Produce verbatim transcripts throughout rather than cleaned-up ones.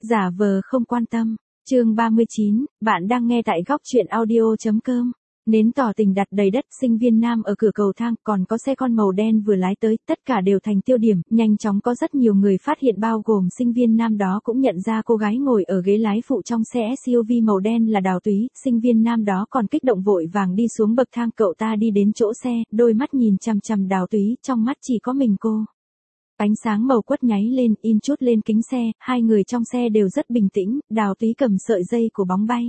Giả vờ không quan tâm. Chương ba mươi chín, bạn đang nghe tại góc truyện audio chấm com. Nến tỏ tình đặt đầy đất, sinh viên nam ở cửa cầu thang, còn có xe con màu đen vừa lái tới, tất cả đều thành tiêu điểm, nhanh chóng có rất nhiều người phát hiện, bao gồm sinh viên nam đó cũng nhận ra cô gái ngồi ở ghế lái phụ trong xe ét u vê màu đen là Đào Túy. Sinh viên nam đó còn kích động vội vàng đi xuống bậc thang, cậu ta đi đến chỗ xe, đôi mắt nhìn chằm chằm Đào Túy, trong mắt chỉ có mình cô. Ánh sáng màu quất nháy lên, in chút lên kính xe, hai người trong xe đều rất bình tĩnh, Đào Túy cầm sợi dây của bóng bay.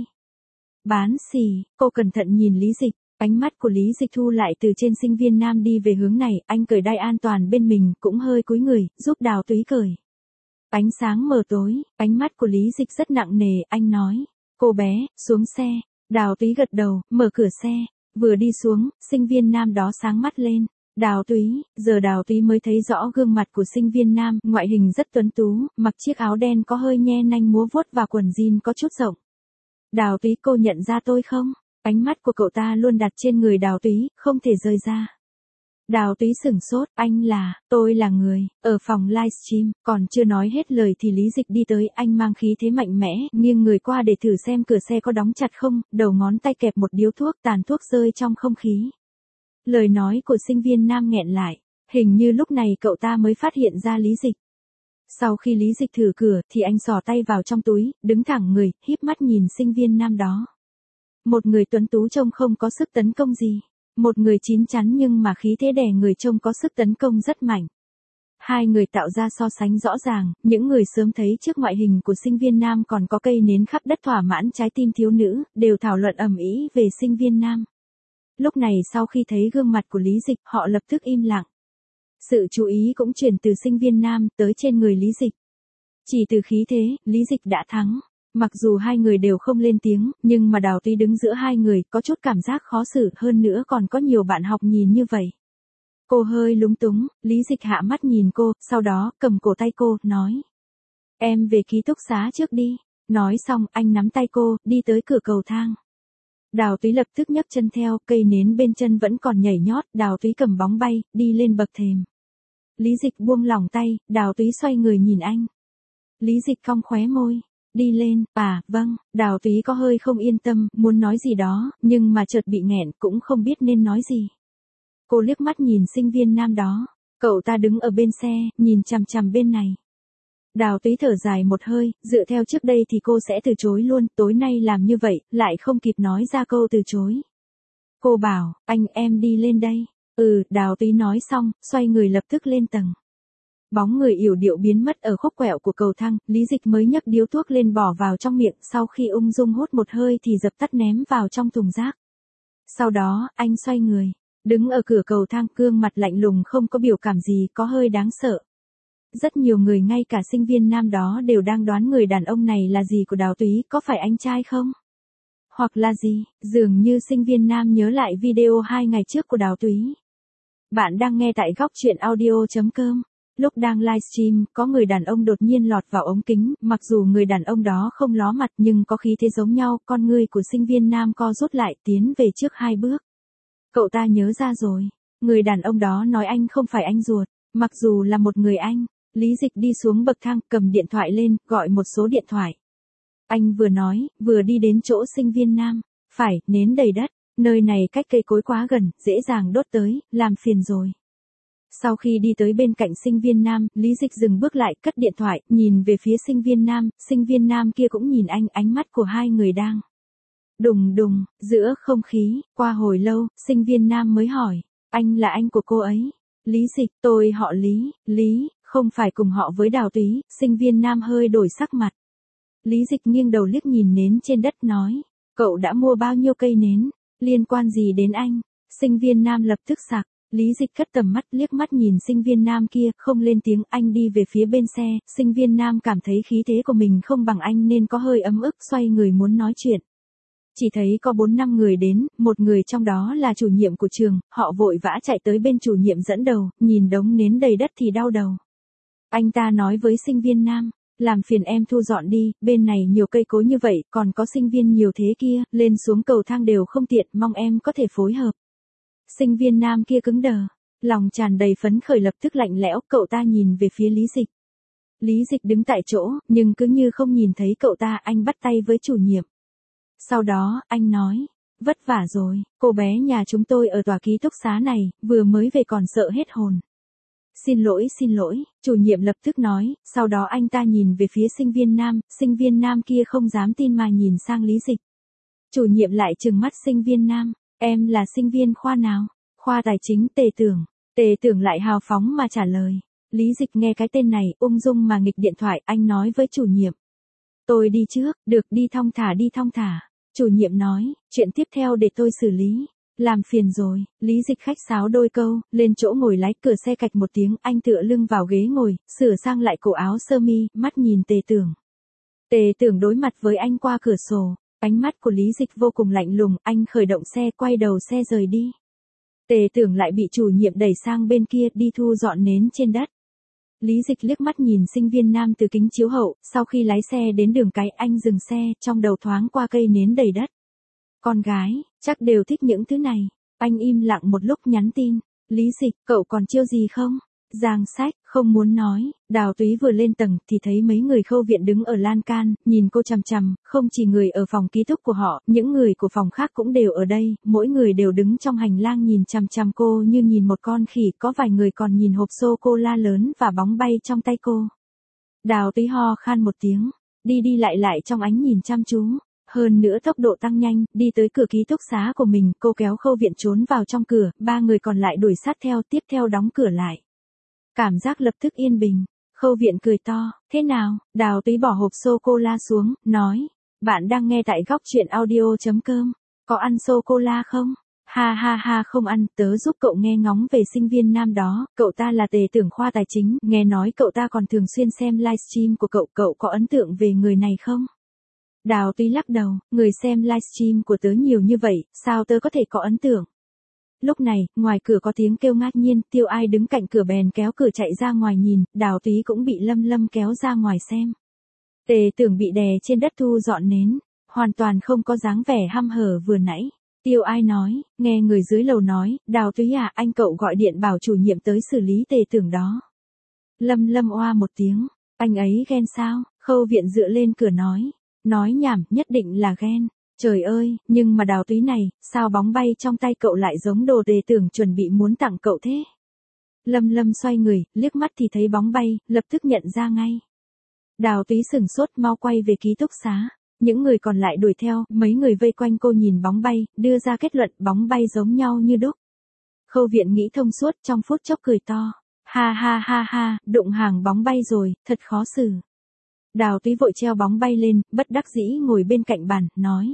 Bán xì, cô cẩn thận nhìn Lý Dịch, ánh mắt của Lý Dịch thu lại từ trên sinh viên nam đi về hướng này, anh cởi đai an toàn bên mình, cũng hơi cúi người, giúp Đào Túy cởi. Ánh sáng mờ tối, ánh mắt của Lý Dịch rất nặng nề, anh nói, cô bé, xuống xe. Đào Túy gật đầu, mở cửa xe, vừa đi xuống, sinh viên nam đó sáng mắt lên. Đào Túy, giờ Đào Túy mới thấy rõ gương mặt của sinh viên nam, ngoại hình rất tuấn tú, mặc chiếc áo đen có hơi nhe nanh múa vuốt và quần jean có chút rộng. Đào Túy, cô nhận ra tôi không? Ánh mắt của cậu ta luôn đặt trên người Đào Túy, không thể rời ra. Đào Túy sửng sốt, anh là, tôi là người, ở phòng livestream, còn chưa nói hết lời thì Lý Dịch đi tới, anh mang khí thế mạnh mẽ, nghiêng người qua để thử xem cửa xe có đóng chặt không, đầu ngón tay kẹp một điếu thuốc, tàn thuốc rơi trong không khí. Lời nói của sinh viên nam nghẹn lại, hình như lúc này cậu ta mới phát hiện ra Lý Dịch. Sau khi Lý Dịch thử cửa thì anh xỏ tay vào trong túi, đứng thẳng người, híp mắt nhìn sinh viên nam đó. Một người tuấn tú trông không có sức tấn công gì, một người chín chắn nhưng mà khí thế đè người trông có sức tấn công rất mạnh. Hai người tạo ra so sánh rõ ràng, những người sớm thấy trước ngoại hình của sinh viên nam còn có cây nến khắp đất thỏa mãn trái tim thiếu nữ, đều thảo luận ầm ĩ về sinh viên nam. Lúc này sau khi thấy gương mặt của Lý Dịch, họ lập tức im lặng. Sự chú ý cũng chuyển từ sinh viên nam tới trên người Lý Dịch. Chỉ từ khí thế, Lý Dịch đã thắng. Mặc dù hai người đều không lên tiếng, nhưng mà Đào Túy đứng giữa hai người, có chút cảm giác khó xử, hơn nữa còn có nhiều bạn học nhìn như vậy. Cô hơi lúng túng, Lý Dịch hạ mắt nhìn cô, sau đó cầm cổ tay cô, nói. Em về ký túc xá trước đi. Nói xong, anh nắm tay cô, đi tới cửa cầu thang. Đào Túy lập tức nhấc chân theo, cây nến bên chân vẫn còn nhảy nhót, Đào Túy cầm bóng bay, đi lên bậc thềm. Lý Dịch buông lỏng tay, Đào Túy xoay người nhìn anh. Lý Dịch cong khóe môi, đi lên, à, vâng, Đào Túy có hơi không yên tâm, muốn nói gì đó, nhưng mà chợt bị nghẹn, cũng không biết nên nói gì. Cô liếc mắt nhìn sinh viên nam đó, cậu ta đứng ở bên xe, nhìn chằm chằm bên này. Đào Túy thở dài một hơi, dựa theo trước đây thì cô sẽ từ chối luôn, tối nay làm như vậy, lại không kịp nói ra câu từ chối. Cô bảo, anh em đi lên đây. Ừ, Đào Túy nói xong, xoay người lập tức lên tầng. Bóng người yểu điệu biến mất ở khúc quẹo của cầu thang, Lý Dịch mới nhấc điếu thuốc lên bỏ vào trong miệng, sau khi ung dung hút một hơi thì dập tắt ném vào trong thùng rác. Sau đó, anh xoay người, đứng ở cửa cầu thang, gương mặt lạnh lùng không có biểu cảm gì, có hơi đáng sợ. Rất nhiều người, ngay cả sinh viên nam đó đều đang đoán người đàn ông này là gì của Đào Túy, có phải anh trai không? Hoặc là gì? Dường như sinh viên nam nhớ lại video hai ngày trước của Đào Túy. Bạn đang nghe tại góc truyện audio chấm com. Lúc đang livestream, có người đàn ông đột nhiên lọt vào ống kính, mặc dù người đàn ông đó không ló mặt nhưng có khí thế giống nhau, con ngươi của sinh viên nam co rút lại, tiến về trước hai bước. Cậu ta nhớ ra rồi. Người đàn ông đó nói anh không phải anh ruột, mặc dù là một người anh. Lý Dịch đi xuống bậc thang, cầm điện thoại lên, gọi một số điện thoại. Anh vừa nói, vừa đi đến chỗ sinh viên nam. Phải, nến đầy đất, nơi này cách cây cối quá gần, dễ dàng đốt tới, làm phiền rồi. Sau khi đi tới bên cạnh sinh viên nam, Lý Dịch dừng bước lại, cất điện thoại, nhìn về phía sinh viên nam, sinh viên nam kia cũng nhìn anh, ánh mắt của hai người đang đùng đùng, giữa không khí, qua hồi lâu, sinh viên nam mới hỏi, anh là anh của cô ấy. Lý Dịch, tôi họ Lý, Lý, không phải cùng họ với Đào Túy, sinh viên nam hơi đổi sắc mặt. Lý Dịch nghiêng đầu liếc nhìn nến trên đất nói, cậu đã mua bao nhiêu cây nến, liên quan gì đến anh? Sinh viên nam lập tức sặc, Lý Dịch cất tầm mắt liếc mắt nhìn sinh viên nam kia, không lên tiếng, anh đi về phía bên xe, sinh viên nam cảm thấy khí thế của mình không bằng anh nên có hơi ấm ức, xoay người muốn nói chuyện. Chỉ thấy có bốn năm người đến, một người trong đó là chủ nhiệm của trường, họ vội vã chạy tới bên chủ nhiệm dẫn đầu, nhìn đống nến đầy đất thì đau đầu. Anh ta nói với sinh viên nam, làm phiền em thu dọn đi, bên này nhiều cây cối như vậy, còn có sinh viên nhiều thế kia, lên xuống cầu thang đều không tiện, mong em có thể phối hợp. Sinh viên nam kia cứng đờ, lòng tràn đầy phấn khởi lập tức lạnh lẽo, cậu ta nhìn về phía Lý Dịch. Lý Dịch đứng tại chỗ, nhưng cứ như không nhìn thấy cậu ta, anh bắt tay với chủ nhiệm. Sau đó, anh nói, vất vả rồi, cô bé nhà chúng tôi ở tòa ký túc xá này, vừa mới về còn sợ hết hồn. Xin lỗi xin lỗi, chủ nhiệm lập tức nói, sau đó anh ta nhìn về phía sinh viên nam, sinh viên nam kia không dám tin mà nhìn sang Lý Dịch. Chủ nhiệm lại trừng mắt sinh viên nam, em là sinh viên khoa nào? Khoa tài chính. Tề Tưởng. Tề Tưởng lại hào phóng mà trả lời. Lý Dịch nghe cái tên này, ung dung mà nghịch điện thoại, anh nói với chủ nhiệm. Tôi đi trước, được, đi thong thả đi thong thả. Chủ nhiệm nói, chuyện tiếp theo để tôi xử lý. Làm phiền rồi, Lý Dịch khách sáo đôi câu, lên chỗ ngồi lái, cửa xe cạch một tiếng, anh tựa lưng vào ghế ngồi, sửa sang lại cổ áo sơ mi, mắt nhìn Tề Tưởng. Tề Tưởng đối mặt với anh qua cửa sổ, ánh mắt của Lý Dịch vô cùng lạnh lùng, anh khởi động xe, quay đầu xe rời đi. Tề Tưởng lại bị chủ nhiệm đẩy sang bên kia, đi thu dọn nến trên đất. Lý Dịch liếc mắt nhìn sinh viên nam từ kính chiếu hậu, sau khi lái xe đến đường cái, anh dừng xe, trong đầu thoáng qua cây nến đầy đất. Con gái, chắc đều thích những thứ này. Anh im lặng một lúc nhắn tin. Lý Dịch, cậu còn chiêu gì không? Giang Sách, không muốn nói. Đào Túy vừa lên tầng thì thấy mấy người Khâu Viện đứng ở lan can, nhìn cô chằm chằm, không chỉ người ở phòng ký túc của họ, những người của phòng khác cũng đều ở đây, mỗi người đều đứng trong hành lang nhìn chằm chằm cô như nhìn một con khỉ, có vài người còn nhìn hộp sô-cô-la lớn và bóng bay trong tay cô. Đào Túy ho khan một tiếng, đi đi lại lại trong ánh nhìn chăm chú. Hơn nữa tốc độ tăng nhanh, đi tới cửa ký túc xá của mình, cô kéo Khâu Viện trốn vào trong cửa, ba người còn lại đuổi sát theo, tiếp theo đóng cửa lại. Cảm giác lập tức yên bình. Khâu Viện cười to, thế nào? Đào Túy bỏ hộp sô-cô-la xuống, nói, bạn đang nghe tại góc truyện audio.com, có ăn sô-cô-la không? Ha ha ha, không ăn, tớ giúp cậu nghe ngóng về sinh viên nam đó, cậu ta là Tề Tưởng khoa tài chính, nghe nói cậu ta còn thường xuyên xem livestream của cậu, cậu có ấn tượng về người này không? Đào Túy lắc đầu, người xem livestream của tớ nhiều như vậy, sao tớ có thể có ấn tượng? Lúc này, ngoài cửa có tiếng kêu ngạc nhiên, Tiêu Ai đứng cạnh cửa bèn kéo cửa chạy ra ngoài nhìn, Đào Túy cũng bị Lâm Lâm kéo ra ngoài xem. Tề Tưởng bị đè trên đất thu dọn nến, hoàn toàn không có dáng vẻ hăm hở vừa nãy. Tiêu Ai nói, nghe người dưới lầu nói, Đào Túy à, anh cậu gọi điện bảo chủ nhiệm tới xử lý Tề Tưởng đó. Lâm Lâm oa một tiếng, anh ấy ghen sao? Khâu Viện dựa lên cửa nói. Nói nhảm, nhất định là ghen. Trời ơi, nhưng mà Đào Túy này, sao bóng bay trong tay cậu lại giống đồ Tề Tưởng chuẩn bị muốn tặng cậu thế? Lâm Lâm xoay người, liếc mắt thì thấy bóng bay, lập tức nhận ra ngay. Đào Túy sửng sốt, mau quay về ký túc xá. Những người còn lại đuổi theo, mấy người vây quanh cô nhìn bóng bay, đưa ra kết luận bóng bay giống nhau như đúc. Khâu Viện nghĩ thông suốt, trong phút chốc cười to. Ha ha ha ha, đụng hàng bóng bay rồi, thật khó xử. Đào Túy vội treo bóng bay lên, bất đắc dĩ ngồi bên cạnh bàn, nói.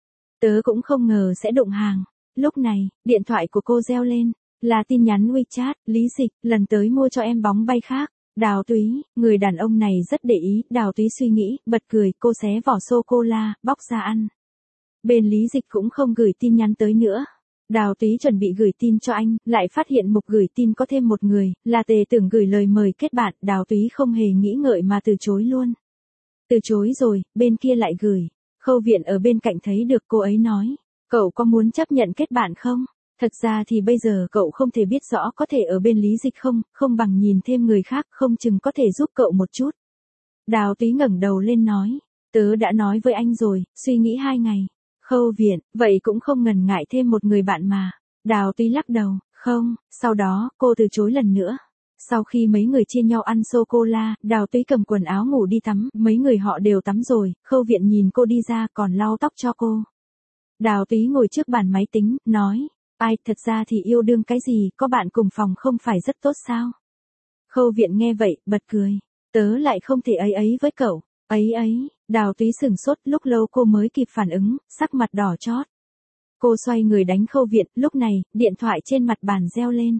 Tớ cũng không ngờ sẽ đụng hàng. Lúc này, điện thoại của cô reo lên, là tin nhắn WeChat, Lý Dịch, lần tới mua cho em bóng bay khác. Đào Túy, người đàn ông này rất để ý, Đào Túy suy nghĩ, bật cười, cô xé vỏ sô-cô-la, bóc ra ăn. Bên Lý Dịch cũng không gửi tin nhắn tới nữa. Đào Túy chuẩn bị gửi tin cho anh, lại phát hiện mục gửi tin có thêm một người, là Tề Tưởng gửi lời mời kết bạn, Đào Túy không hề nghĩ ngợi mà từ chối luôn. Từ chối rồi, bên kia lại gửi. Khâu Viện ở bên cạnh thấy được, cô ấy nói, cậu có muốn chấp nhận kết bạn không? Thật ra thì bây giờ cậu không thể biết rõ có thể ở bên Lý Dịch không, không bằng nhìn thêm người khác, không chừng có thể giúp cậu một chút. Đào Túy ngẩng đầu lên nói, tớ đã nói với anh rồi, suy nghĩ hai ngày. Khâu Viện, vậy cũng không ngần ngại thêm một người bạn mà. Đào Túy lắc đầu, không, sau đó, cô từ chối lần nữa. Sau khi mấy người chia nhau ăn sô-cô-la, Đào Túy cầm quần áo ngủ đi tắm, mấy người họ đều tắm rồi, Khâu Viện nhìn cô đi ra còn lau tóc cho cô. Đào Túy ngồi trước bàn máy tính, nói, ai, thật ra thì yêu đương cái gì, có bạn cùng phòng không phải rất tốt sao? Khâu Viện nghe vậy, bật cười, tớ lại không thể ấy ấy với cậu, ấy ấy, Đào Túy sửng sốt, lúc lâu cô mới kịp phản ứng, sắc mặt đỏ chót. Cô xoay người đánh Khâu Viện, lúc này, điện thoại trên mặt bàn reo lên.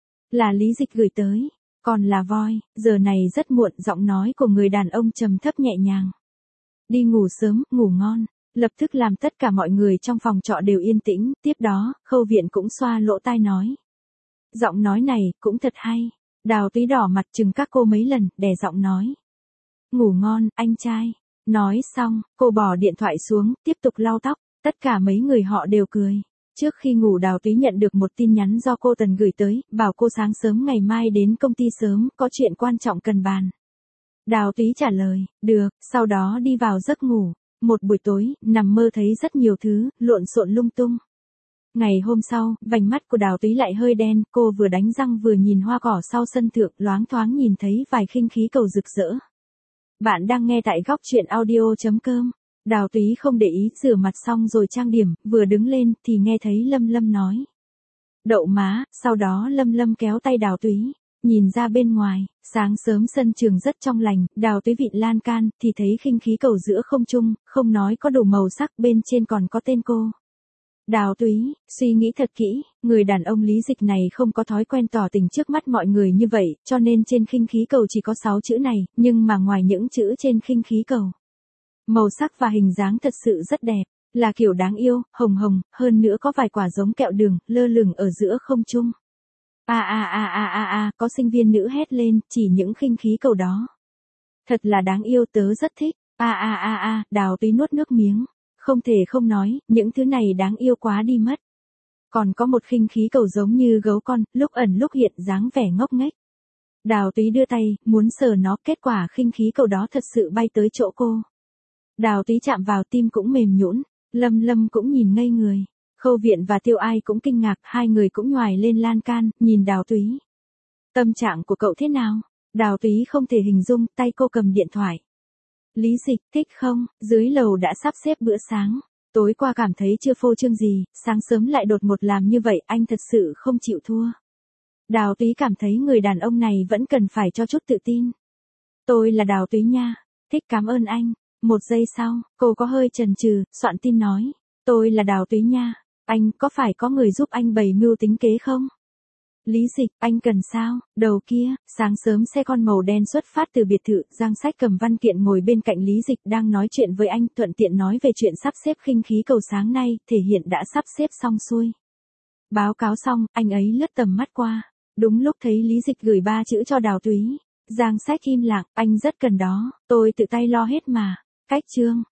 Là Lý Dịch gửi tới, còn là voi, giờ này rất muộn, giọng nói của người đàn ông trầm thấp nhẹ nhàng. Đi ngủ sớm, ngủ ngon, lập tức làm tất cả mọi người trong phòng trọ đều yên tĩnh, tiếp đó, Khâu Viện cũng xoa lỗ tai nói. Giọng nói này, cũng thật hay, Đào Túy đỏ mặt chừng các cô mấy lần, đè giọng nói. Ngủ ngon, anh trai. Nói xong, cô bỏ điện thoại xuống, tiếp tục lau tóc, tất cả mấy người họ đều cười. Trước khi ngủ Đào Túy nhận được một tin nhắn do cô Tần gửi tới, bảo cô sáng sớm ngày mai đến công ty sớm, có chuyện quan trọng cần bàn. Đào Túy trả lời, được, sau đó đi vào giấc ngủ. Một buổi tối, nằm mơ thấy rất nhiều thứ, lộn xộn lung tung. Ngày hôm sau, vành mắt của Đào Túy lại hơi đen, cô vừa đánh răng vừa nhìn hoa cỏ sau sân thượng, loáng thoáng nhìn thấy vài khinh khí cầu rực rỡ. Bạn đang nghe tại góc chuyện audio chấm com. Đào Túy không để ý, rửa mặt xong rồi trang điểm, vừa đứng lên thì nghe thấy Lâm Lâm nói. Đậu má, sau đó Lâm Lâm kéo tay Đào Túy. Nhìn ra bên ngoài, sáng sớm sân trường rất trong lành, Đào Túy vịn lan can, thì thấy khinh khí cầu giữa không trung, không nói có đủ màu sắc, bên trên còn có tên cô. Đào Túy, suy nghĩ thật kỹ, người đàn ông Lý Dịch này không có thói quen tỏ tình trước mắt mọi người như vậy, cho nên trên khinh khí cầu chỉ có sáu chữ này, nhưng mà ngoài những chữ trên khinh khí cầu, màu sắc và hình dáng thật sự rất đẹp, là kiểu đáng yêu, hồng hồng, hơn nữa có vài quả giống kẹo đường, lơ lửng ở giữa không trung. A a a a a a, có sinh viên nữ hét lên, chỉ những khinh khí cầu đó. Thật là đáng yêu, tớ rất thích. A a a a, Đào Túy nuốt nước miếng. Không thể không nói, những thứ này đáng yêu quá đi mất. Còn có một khinh khí cầu giống như gấu con, lúc ẩn lúc hiện dáng vẻ ngốc nghếch. Đào Túy đưa tay, muốn sờ nó, kết quả khinh khí cầu đó thật sự bay tới chỗ cô. Đào Túy chạm vào tim cũng mềm nhũn, Lâm Lâm cũng nhìn ngây người. Khâu Viện và Tiêu Ai cũng kinh ngạc, hai người cũng nhoài lên lan can, nhìn Đào Túy. Tâm trạng của cậu thế nào? Đào Túy không thể hình dung, tay cô cầm điện thoại. Lý Dịch, thích không? Dưới lầu đã sắp xếp bữa sáng. Tối qua cảm thấy chưa phô trương gì, sáng sớm lại đột ngột làm như vậy, anh thật sự không chịu thua. Đào Túy cảm thấy người đàn ông này vẫn cần phải cho chút tự tin. Tôi là Đào Túy nha, thích, cảm ơn anh. Một giây sau, cô có hơi chần chừ, soạn tin nói. Tôi là Đào Túy nha. Anh, có phải có người giúp anh bày mưu tính kế không? Lý Dịch, anh cần sao? Đầu kia, sáng sớm xe con màu đen xuất phát từ biệt thự, Giang Sách cầm văn kiện ngồi bên cạnh Lý Dịch đang nói chuyện với anh, thuận tiện nói về chuyện sắp xếp khinh khí cầu sáng nay, thể hiện đã sắp xếp xong xuôi. Báo cáo xong, anh ấy lướt tầm mắt qua. Đúng lúc thấy Lý Dịch gửi ba chữ cho Đào Túy. Giang Sách im lặng, anh rất cần đó, tôi tự tay lo hết mà. Cách chương.